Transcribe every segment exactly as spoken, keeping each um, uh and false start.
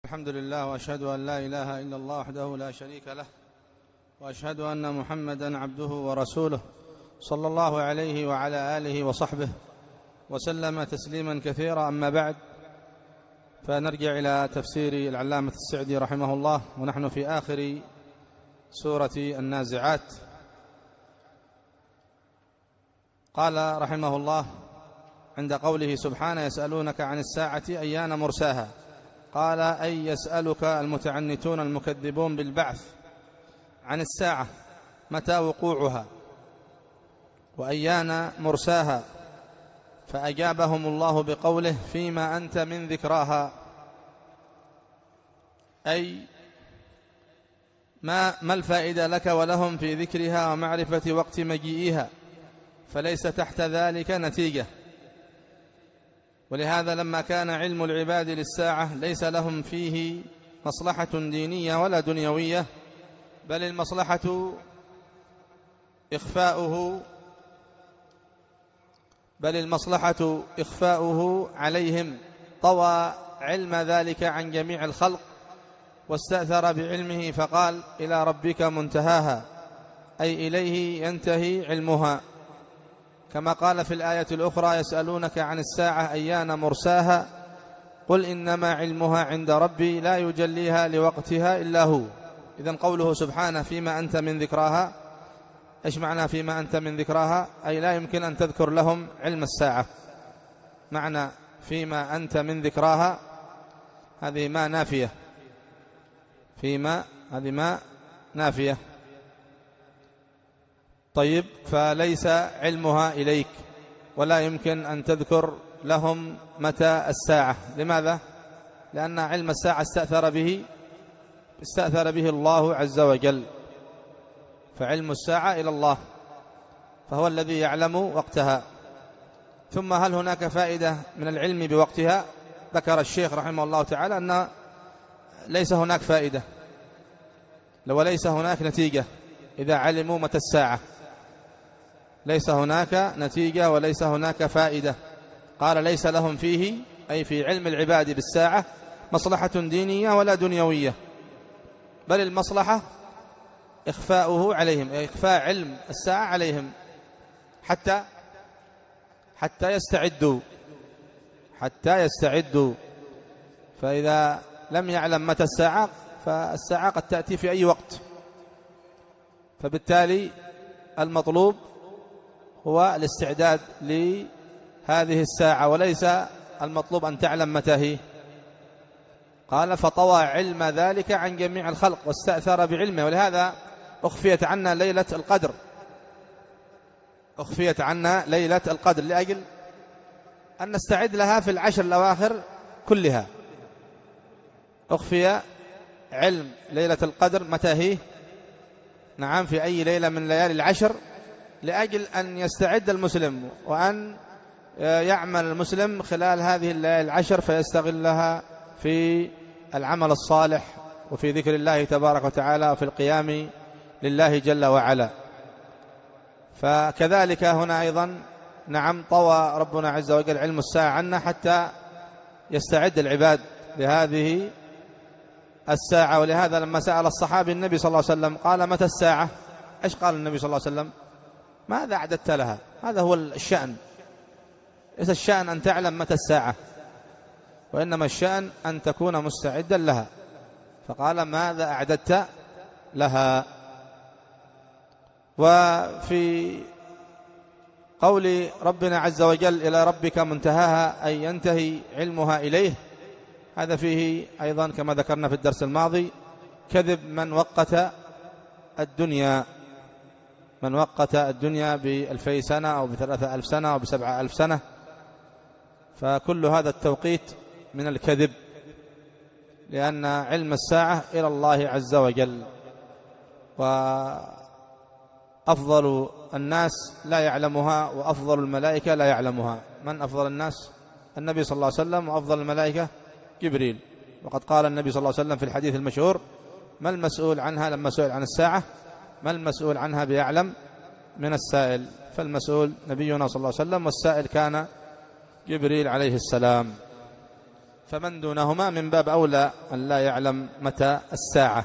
الحمد لله، وأشهد أن لا إله إلا الله وحده لا شريك له، وأشهد أن محمدا عبده ورسوله صلى الله عليه وعلى آله وصحبه وسلم تسليما كثيرا. أما بعد، فنرجع إلى تفسير العلامة السعدي رحمه الله، ونحن في آخر سورة النازعات. قال رحمه الله عند قوله سبحانه: يسألونك عن الساعة أيان مرساها. قال: أي يسألك المتعنتون المكذبون بالبعث عن الساعة متى وقوعها وأيان مرساها، فأجابهم الله بقوله: فيما أنت من ذكراها، أي ما, ما الفائدة لك ولهم في ذكرها ومعرفة وقت مجيئها، فليس تحت ذلك نتيجة. ولهذا لما كان علم العباد للساعة ليس لهم فيه مصلحة دينية ولا دنيوية، بل المصلحة إخفاؤه بل المصلحة إخفاؤه عليهم، طوى علم ذلك عن جميع الخلق واستأثر بعلمه، فقال: إلى ربك منتهاها، أي إليه ينتهي علمها. كما قال في الآية الأخرى: يسألونك عن الساعة أيان مرساها، قل إنما علمها عند ربي لا يجليها لوقتها إلا هو. إذن قوله سبحانه: فيما أنت من ذكراها، إيش معنى فيما أنت من ذكراها؟ أي لا يمكن أن تذكر لهم علم الساعة. معنى فيما أنت من ذكراها هذه ما نافية، فيما هذه ما نافية. طيب، فليس علمها إليك، ولا يمكن أن تذكر لهم متى الساعة. لماذا؟ لأن علم الساعة استأثر به استأثر به الله عز وجل، فعلم الساعة إلى الله، فهو الذي يعلم وقتها. ثم هل هناك فائدة من العلم بوقتها؟ ذكر الشيخ رحمه الله تعالى أن ليس هناك فائدة، وليس هناك نتيجة إذا علموا متى الساعة، ليس هناك نتيجة وليس هناك فائدة. قال: ليس لهم فيه، أي في علم العباد بالساعة، مصلحة دينية ولا دنيوية، بل المصلحة إخفاؤه عليهم، أي إخفاء علم الساعة عليهم حتى حتى يستعدوا حتى يستعدوا فإذا لم يعلم متى الساعة، فالساعة قد تأتي في أي وقت، فبالتالي المطلوب هو الاستعداد لهذه الساعة، وليس المطلوب أن تعلم متى هي. قال: فطوى علم ذلك عن جميع الخلق واستأثر بعلمه. ولهذا أخفيت عنا ليلة القدر أخفيت عنا ليلة القدر لأجل أن نستعد لها في العشر الأواخر كلها. أخفي علم ليلة القدر متى هي، نعم، في أي ليلة من ليالي العشر، لأجل أن يستعد المسلم وأن يعمل المسلم خلال هذه الليالي العشر، فيستغلها في العمل الصالح وفي ذكر الله تبارك وتعالى وفي القيام لله جل وعلا. فكذلك هنا أيضا، نعم، طوى ربنا عز وجل علم الساعة عنا حتى يستعد العباد لهذه الساعة. ولهذا لما سأل الصحابي النبي صلى الله عليه وسلم قال: متى الساعة؟ إيش قال النبي صلى الله عليه وسلم؟ ماذا أعددت لها؟ هذا هو الشأن. ليس الشأن أن تعلم متى الساعة، وإنما الشأن أن تكون مستعدا لها. فقال: ماذا أعددت لها؟ وفي قول ربنا عز وجل: إلى ربك منتهاها، أي ينتهي علمها إليه، هذا فيه أيضا كما ذكرنا في الدرس الماضي كذب من وقت الدنيا من وقت الدنيا بألفي سنة أو بثلاثة ألف سنة أو بسبعة ألف سنة، فكل هذا التوقيت من الكذب، لأن علم الساعة إلى الله عز وجل، وأفضل الناس لا يعلمها وأفضل الملائكة لا يعلمها. من أفضل الناس؟ النبي صلى الله عليه وسلم، وأفضل الملائكة جبريل. وقد قال النبي صلى الله عليه وسلم في الحديث المشهور: ما المسؤول عنها لما سئل عن الساعة ما المسؤول عنها بيعلم من السائل. فالمسؤول نبينا صلى الله عليه وسلم، والسائل كان جبريل عليه السلام. فمن دونهما من باب أولى أن لا يعلم متى الساعة.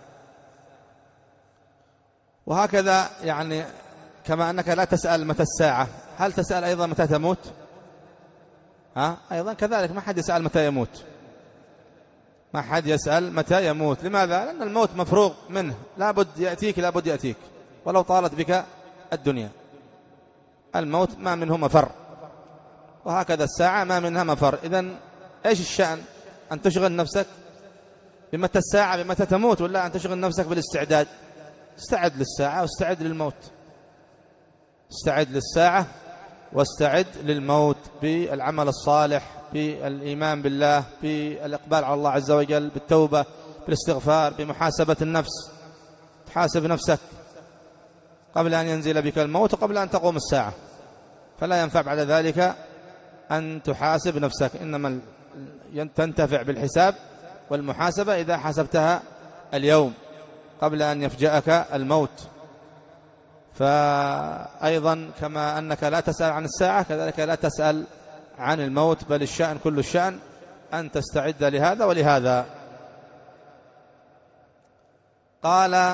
وهكذا يعني كما أنك لا تسأل متى الساعة، هل تسأل أيضا متى تموت؟ ها؟ أيضا كذلك ما حد يسأل متى يموت، ما حد يسأل متى يموت. لماذا؟ لأن الموت مفروغ منه، لابد يأتيك لابد يأتيك ولو طالت بك الدنيا. الموت ما منه مفر، وهكذا الساعة ما منها مفر. إذن إيش الشأن؟ أن تشغل نفسك بمتى الساعة بمتى تموت، ولا أن تشغل نفسك بالاستعداد؟ استعد للساعة واستعد للموت، استعد للساعة واستعد للموت بالعمل الصالح، بالإيمان بالله، بالإقبال على الله عز وجل، بالتوبة، بالاستغفار، بمحاسبة النفس. تحاسب نفسك قبل أن ينزل بك الموت وقبل أن تقوم الساعة، فلا ينفع بعد ذلك أن تحاسب نفسك، إنما تنتفع بالحساب والمحاسبة إذا حسبتها اليوم قبل أن يفجأك الموت. فأيضا كما أنك لا تسأل عن الساعة كذلك لا تسأل عن الموت، بل الشأن كل الشأن أن تستعد لهذا ولهذا. قال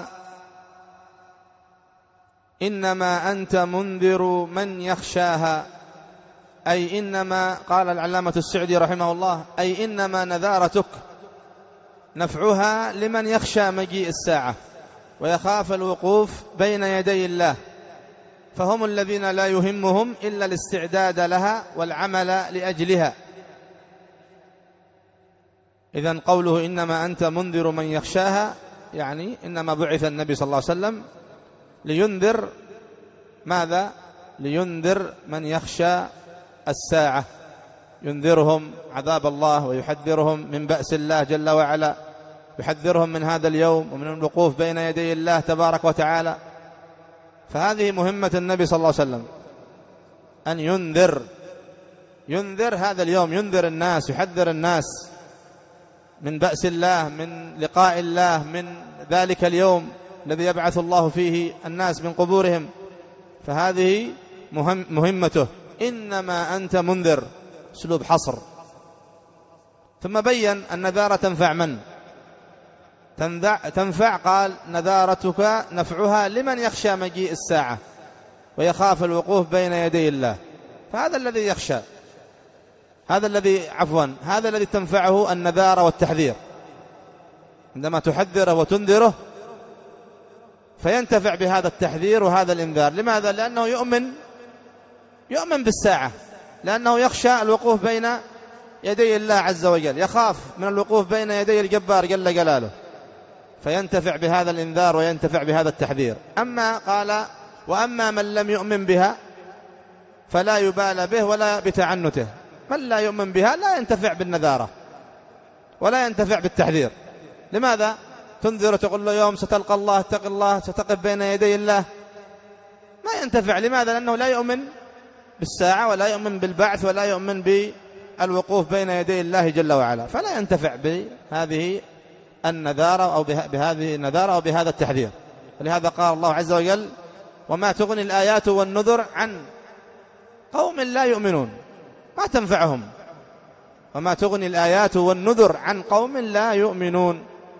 إنما أنت منذر من يخشاها، أي إنما، قال العلامة السعدي رحمه الله، أي إنما نذارتك نفعها لمن يخشى مجيء الساعة ويخاف الوقوف بين يدي الله، فهم الذين لا يهمهم إلا الاستعداد لها والعمل لأجلها. إذن قوله إنما أنت منذر من يخشاها يعني إنما بعث النبي صلى الله عليه وسلم لينذر ماذا؟ لينذر من يخشى الساعة، ينذرهم عذاب الله ويحذرهم من بأس الله جل وعلا، يحذرهم من هذا اليوم ومن الوقوف بين يدي الله تبارك وتعالى. فهذه مهمة النبي صلى الله عليه وسلم، أن ينذر ينذر هذا اليوم، ينذر الناس، يحذر الناس من بأس الله، من لقاء الله، من ذلك اليوم الذي يبعث الله فيه الناس من قبورهم. فهذه مهم مهمته، إنما أنت منذر، أسلوب حصر. ثم بين النذارة تنفع من؟ تنفع قال نذارتك نفعها لمن يخشى مجيء الساعة ويخاف الوقوف بين يدي الله. فهذا الذي يخشى، هذا الذي عفوا هذا الذي تنفعه النذارة والتحذير، عندما تحذره وتنذره فينتفع بهذا التحذير وهذا الإنذار. لماذا؟ لأنه يؤمن يؤمن بالساعة، لأنه يخشى الوقوف بين يدي الله عز وجل، يخاف من الوقوف بين يدي الجبار جل جلاله، فينتفع بهذا الإنذار وينتفع بهذا التحذير. أما قال وأما من لم يؤمن بها فلا يبال به ولا بتعنته، من لا يؤمن بها لا ينتفع بالنذارة ولا ينتفع بالتحذير. لماذا؟ تنذر تقول له يوم ستلقى الله، اتق الله، ستقف بين يدي الله، ما ينتفع. لماذا؟ لأنه لا يؤمن بالساعة ولا يؤمن بالبعث ولا يؤمن بالوقوف بين يدي الله جل وعلا، فلا ينتفع بهذه النذارة أو بهذه النذارة أو بهذا التحذير. ولهذا قال الله عز وجل وما تغني الآيات والنذر عن قوم لا يؤمنون، ما تنفعهم. وما تغني الآيات والنذر عن قوم لا يؤمنون.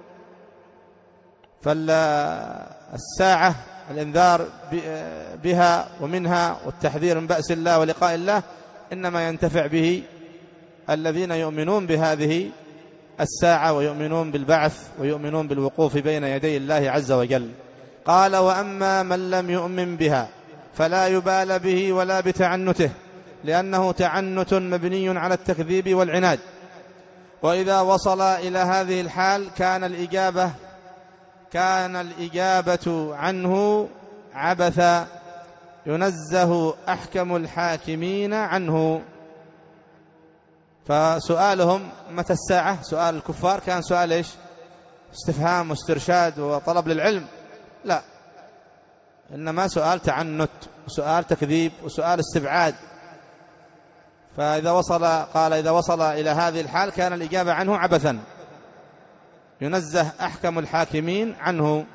فالساعة الإنذار بها ومنها والتحذير من بأس الله ولقاء الله إنما ينتفع به الذين يؤمنون بهذه الساعة ويؤمنون بالبعث ويؤمنون بالوقوف بين يدي الله عز وجل. قال وأما من لم يؤمن بها فلا يبال به ولا بتعنته، لأنه تعنت مبني على التكذيب والعناد، وإذا وصل إلى هذه الحال كان الإجابة كان الإجابة عنه عبثا ينزه أحكم الحاكمين عنه. فسؤالهم متى الساعة، سؤال الكفار كان سؤال إيش؟ استفهام واسترشاد وطلب للعلم، لا، إنما سؤال تعنت وسؤال تكذيب وسؤال استبعاد. فإذا وصل قال إذا وصل إلى هذه الحال كان الإجابة عنه عبثا ينزه أحكم الحاكمين عنه.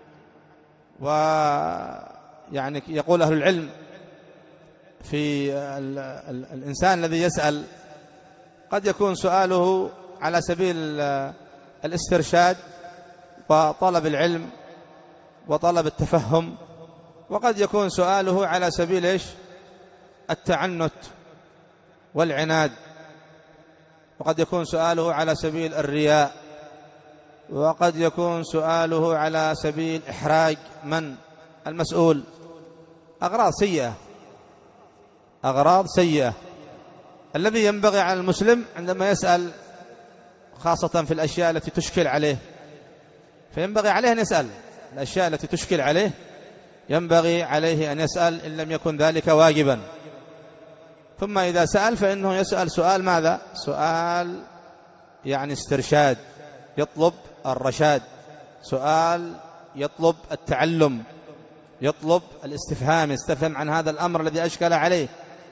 ويعني يقول أهل العلم في ال ال الإنسان الذي يسأل قد يكون سؤاله على سبيل الاسترشاد وطلب العلم وطلب التفهم، وقد يكون سؤاله على سبيل إيش؟ التعنت والعناد، وقد يكون سؤاله على سبيل الرياء، وقد يكون سؤاله على سبيل إحراج من المسؤول. أغراض سيئة، أغراض سيئة. الذي ينبغي على المسلم عندما يسأل، خاصة في الأشياء التي تشكل عليه، فينبغي عليه أن يسأل الأشياء التي تشكل عليه، ينبغي عليه أن يسأل إن لم يكن ذلك واجبا. ثم إذا سأل فإنه يسأل سؤال ماذا؟ سؤال يعني استرشاد، يطلب الرشاد، سؤال يطلب التعلم، يطلب الاستفهام، يستفهم عن هذا الأمر الذي أشكل عليه،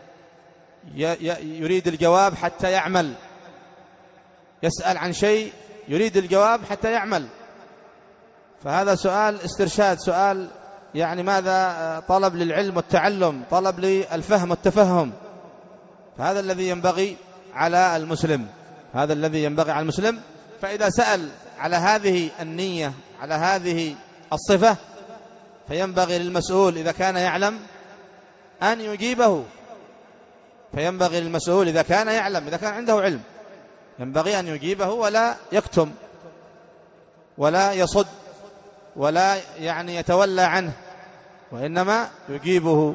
يريد الجواب حتى يعمل، يسأل عن شيء يريد الجواب حتى يعمل. فهذا سؤال استرشاد، سؤال يعني ماذا؟ طلب للعلم والتعلم، طلب للفهم والتفهم. فهذا الذي ينبغي على المسلم، هذا الذي ينبغي على المسلم. فإذا سأل على هذه النية، على هذه الصفة، فينبغي للمسؤول إذا كان يعلم أن يجيبه، فينبغي للمسؤول إذا كان يعلم، إذا كان عنده علم، ينبغي أن يجيبه ولا يكتم ولا يصد ولا يعني يتولى عنه، وإنما يجيبه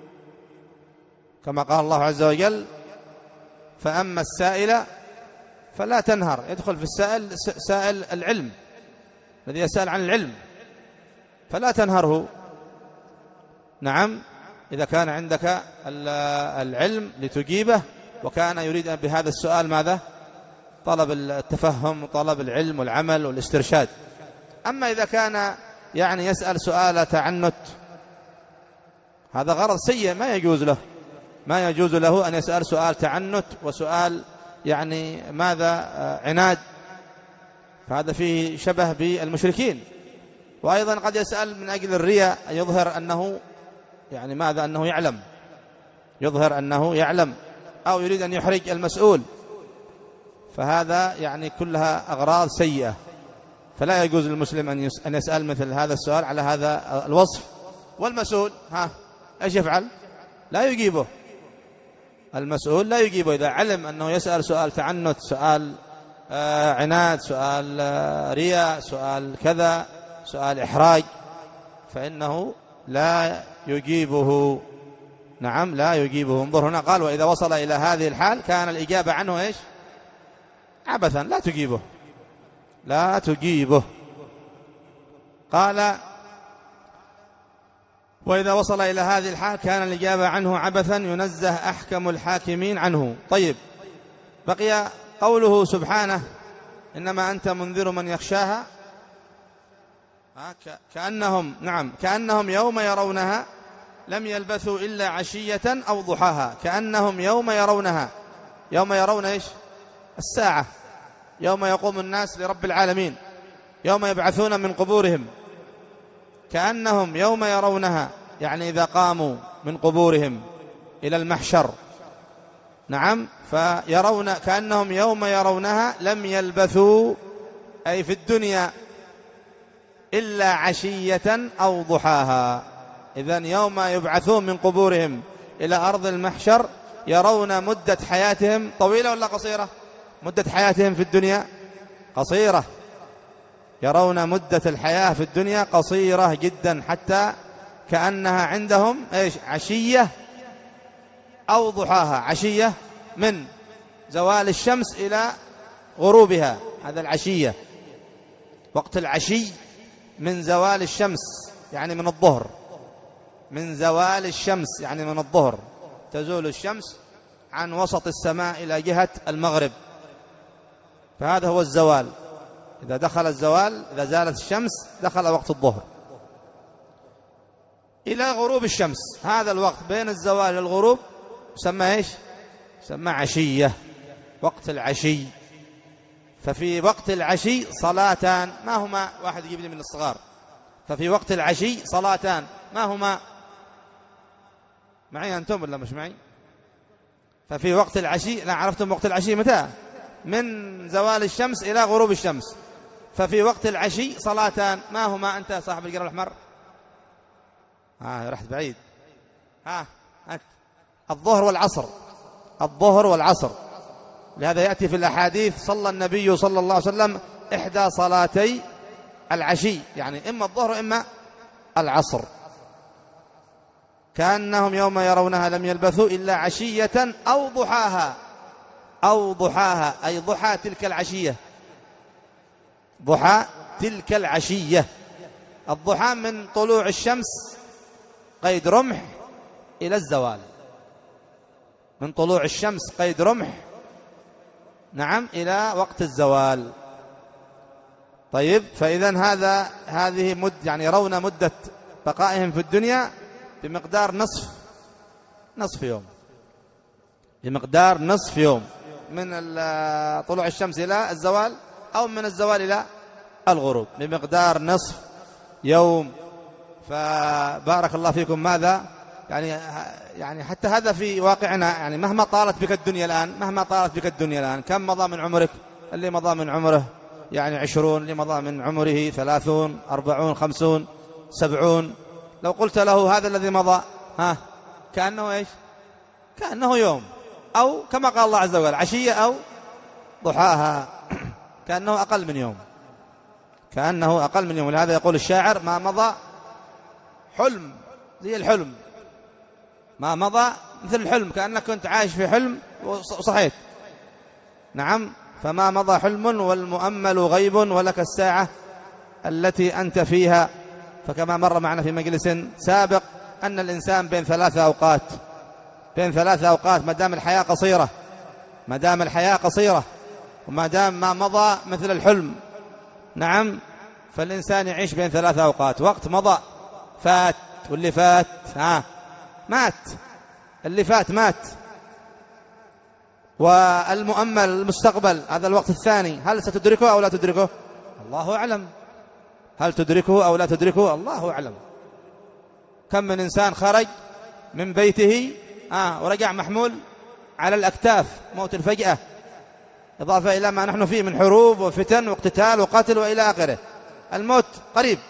كما قال الله عز وجل: فأما السائل فلا تنهر. يدخل في السائل سائل العلم، الذي يسأل عن العلم، فلا تنهره. نعم، إذا كان عندك العلم لتجيبه، وكان يريد بهذا السؤال ماذا؟ طلب التفهم وطلب العلم والعمل والاسترشاد. أما إذا كان يعني يسأل سؤال تعنت، هذا غرض سيء، ما يجوز له، ما يجوز له أن يسأل سؤال تعنت وسؤال يعني ماذا؟ عناد. فهذا فيه شبه بالمشركين. وأيضا قد يسأل من أجل الرياء، يظهر أنه يعني ماذا؟ أنه يعلم، يظهر أنه يعلم، أو يريد أن يحرج المسؤول. فهذا يعني كلها أغراض سيئة. فلا يجوز للمسلم أن يسأل مثل هذا السؤال على هذا الوصف. والمسؤول ها إيش يفعل؟ لا يجيبه. المسؤول لا يجيبه إذا علم أنه يسأل سؤال تعنت، سؤال آه عناد، سؤال آه رياء، سؤال كذا، سؤال إحراج، فإنه لا يجيبه. نعم، لا يجيبه. انظر هنا قال: وإذا وصل إلى هذه الحال كان الإجابة عنه إيش؟ عبثا. لا تجيبه، لا تجيبه. قال: وإذا وصل إلى هذه الحال كان الإجابة عنه عبثا ينزه أحكم الحاكمين عنه. طيب، بقي قوله سبحانه: إنما أنت منذر من يخشاها. كأنهم نعم كأنهم يوم يرونها لم يلبثوا إلا عشية أو ضحاها. كأنهم يوم يرونها، يوم يرون إيش؟ الساعة، يوم يقوم الناس لرب العالمين، يوم يبعثون من قبورهم. كأنهم يوم يرونها يعني إذا قاموا من قبورهم إلى المحشر. نعم، فيرون كأنهم يوم يرونها لم يلبثوا أي في الدنيا إلا عشية أو ضحاها. إذن يوم يبعثون من قبورهم إلى أرض المحشر يرون مدة حياتهم طويلة ولا قصيرة؟ مدة حياتهم في الدنيا قصيرة، يرون مدة الحياة في الدنيا قصيرة جدا، حتى كأنها عندهم إيش؟ عشية أو ضحاها. عشية من زوال الشمس إلى غروبها، هذا العشية، وقت العشي من زوال الشمس يعني من الظهر، من زوال الشمس يعني من الظهر، تزول الشمس عن وسط السماء إلى جهة المغرب، فهذا هو الزوال. إذا دخل الزوال، إذا زالت الشمس دخل وقت الظهر إلى غروب الشمس. هذا الوقت بين الزوال والغروب يسمى إيش؟ يسمى عشية، وقت العشي. ففي وقت العشي صلاتان، ما هما؟ واحد يجيب لي من الصغار. ففي وقت العشي صلاتان، ما هما؟ معي أنتم ولا مش معي؟ ففي وقت العشي، لا عرفتم وقت العشي متى؟ من زوال الشمس إلى غروب الشمس. ففي وقت العشي صلاتان، ما هما أنت صاحب القرار الأحمر؟ آه رحت بعيد. ها آه. الظهر والعصر، الظهر والعصر. لهذا يأتي في الأحاديث صلى النبي صلى الله عليه وسلم إحدى صلاتي العشي، يعني إما الظهر وإما العصر، كأنهم يوم يرونها لم يلبثوا إلا عشية أو ضحاها، أو ضحاها أي ضحى تلك العشية، ضحى تلك العشية. الضحى من طلوع الشمس قيد رمح إلى الزوال، من طلوع الشمس قيد رمح نعم إلى وقت الزوال. طيب، فإذا هذا هذه مد يعني يرون مدة بقائهم في الدنيا بمقدار نصف نصف يوم، بمقدار نصف يوم من طلوع الشمس إلى الزوال، أو من الزوال إلى الغروب، بمقدار نصف يوم. فبارك الله فيكم. ماذا يعني يعني حتى هذا في واقعنا، يعني مهما طالت بك الدنيا الآن، مهما طالت بك الدنيا الآن، كم مضى من عمرك؟ اللي مضى من عمره يعني عشرون، اللي مضى من عمره ثلاثون، أربعون، خمسون، سبعون. لو قلت له هذا الذي مضى، ها كأنه إيش؟ كأنه يوم، أو كما قال الله عز وجل عشية أو ضحاها، كأنه أقل من يوم، كأنه أقل من يوم. ولهذا يقول الشاعر: ما مضى حلم زي الحلم، ما مضى مثل الحلم، كأنك كنت عايش في حلم وصحيت. نعم، فما مضى حلم والمؤمل غيب، ولك الساعة التي أنت فيها. فكما مر معنا في مجلس سابق أن الإنسان بين ثلاثة أوقات، بين ثلاثة أوقات، ما دام الحياة قصيرة، ما دام الحياة قصيرة وما دام ما مضى مثل الحلم، نعم، فالإنسان يعيش بين ثلاثة أوقات. وقت مضى فات، واللي فات ها مات، اللي فات مات. والمؤمل المستقبل، هذا الوقت الثاني، هل ستدركه أو لا تدركه؟ الله أعلم. هل تدركه أو لا تدركه؟ الله أعلم. كم من إنسان خرج من بيته آه ورجع محمول على الأكتاف، موت الفجأة، إضافة إلى ما نحن فيه من حروب وفتن واقتتال وقتل وإلى آخره. الموت قريب،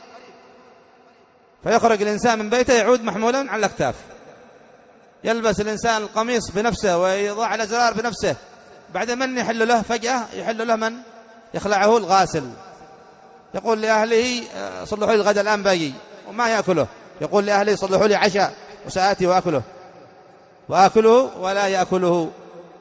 فيخرج الإنسان من بيته يعود محمولا على الأكتاف. يلبس الإنسان القميص بنفسه ويضع الأزرار بنفسه، بعد من يحل له فجأة؟ يحل له من يخلعه؟ الغاسل. يقول لأهله: صلحوا لي الغداء الآن باقي، وما يأكله. يقول لأهله: صلحوا لي عشاء وسآتي وأكله، وأكله ولا يأكله.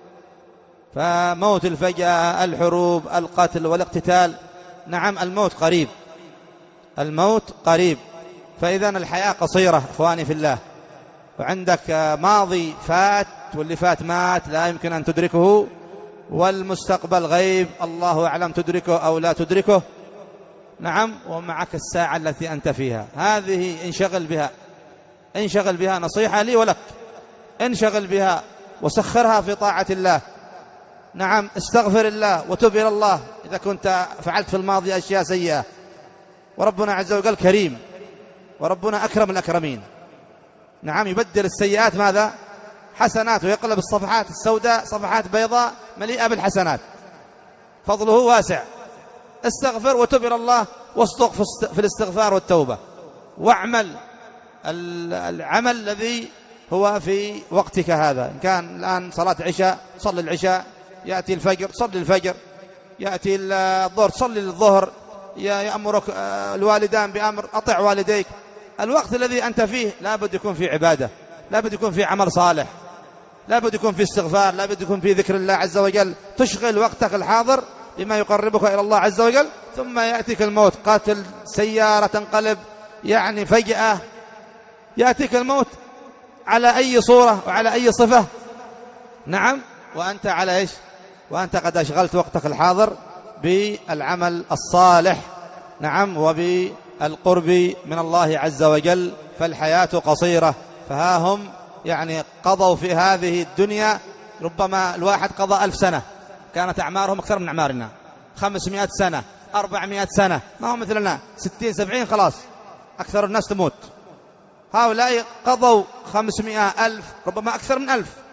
فموت الفجأة، الحروب، القتل والاقتتال، نعم الموت قريب، الموت قريب. فإذا الحياة قصيرة إخواني في الله، وعندك ماضي فات، واللي فات مات لا يمكن أن تدركه، والمستقبل غيب الله أعلم تدركه أو لا تدركه. نعم، ومعك الساعة التي أنت فيها، هذه انشغل بها، انشغل بها، نصيحة لي ولك، انشغل بها وسخرها في طاعة الله. نعم، استغفر الله وتب إلى الله إذا كنت فعلت في الماضي أشياء سيئة، وربنا عز وجل كريم، وربنا أكرم الأكرمين. نعم، يبدل السيئات ماذا؟ حسنات، ويقلب الصفحات السوداء صفحات بيضاء مليئة بالحسنات، فضله واسع. استغفر وتب إلى الله، واصدق في الاستغفار والتوبة، واعمل العمل الذي هو في وقتك هذا. إن كان الآن صلاة عشاء صلي العشاء، يأتي الفجر صلي الفجر، يأتي الظهر صلي الظهر، يأمرك الوالدان بأمر أطع والديك. الوقت الذي أنت فيه لابد يكون في عبادة، لابد يكون في عمل صالح، لابد يكون في استغفار، لابد يكون في ذكر الله عز وجل. تشغل وقتك الحاضر بما يقربك إلى الله عز وجل، ثم يأتيك الموت، قاتل سيارة تنقلب يعني فجأة، يأتيك الموت على أي صورة وعلى أي صفة. نعم، وأنت على إيش؟ وأنت قد أشغلت وقتك الحاضر بالعمل الصالح، نعم، وبالقرب من الله عز وجل. فالحياة قصيرة، فها هم يعني قضوا في هذه الدنيا، ربما الواحد قضى ألف سنة، كانت أعمارهم أكثر من أعمارنا، خمسمائة سنة، أربعمائة سنة، ما هو مثلنا ستين سبعين خلاص، أكثر الناس تموت. هؤلاء قضوا خمسمائة ألف، ربما أكثر من ألف،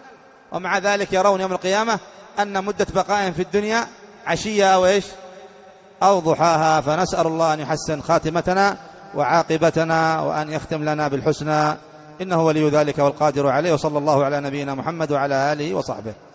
ومع ذلك يرون يوم القيامة أن مدة بقائهم في الدنيا عشية أو إيش أو ضحاها. فنسأل الله أن يحسن خاتمتنا وعاقبتنا وأن يختم لنا بالحسنى، إنه ولي ذلك والقادر عليه. وصلى الله على نبينا محمد وعلى آله وصحبه.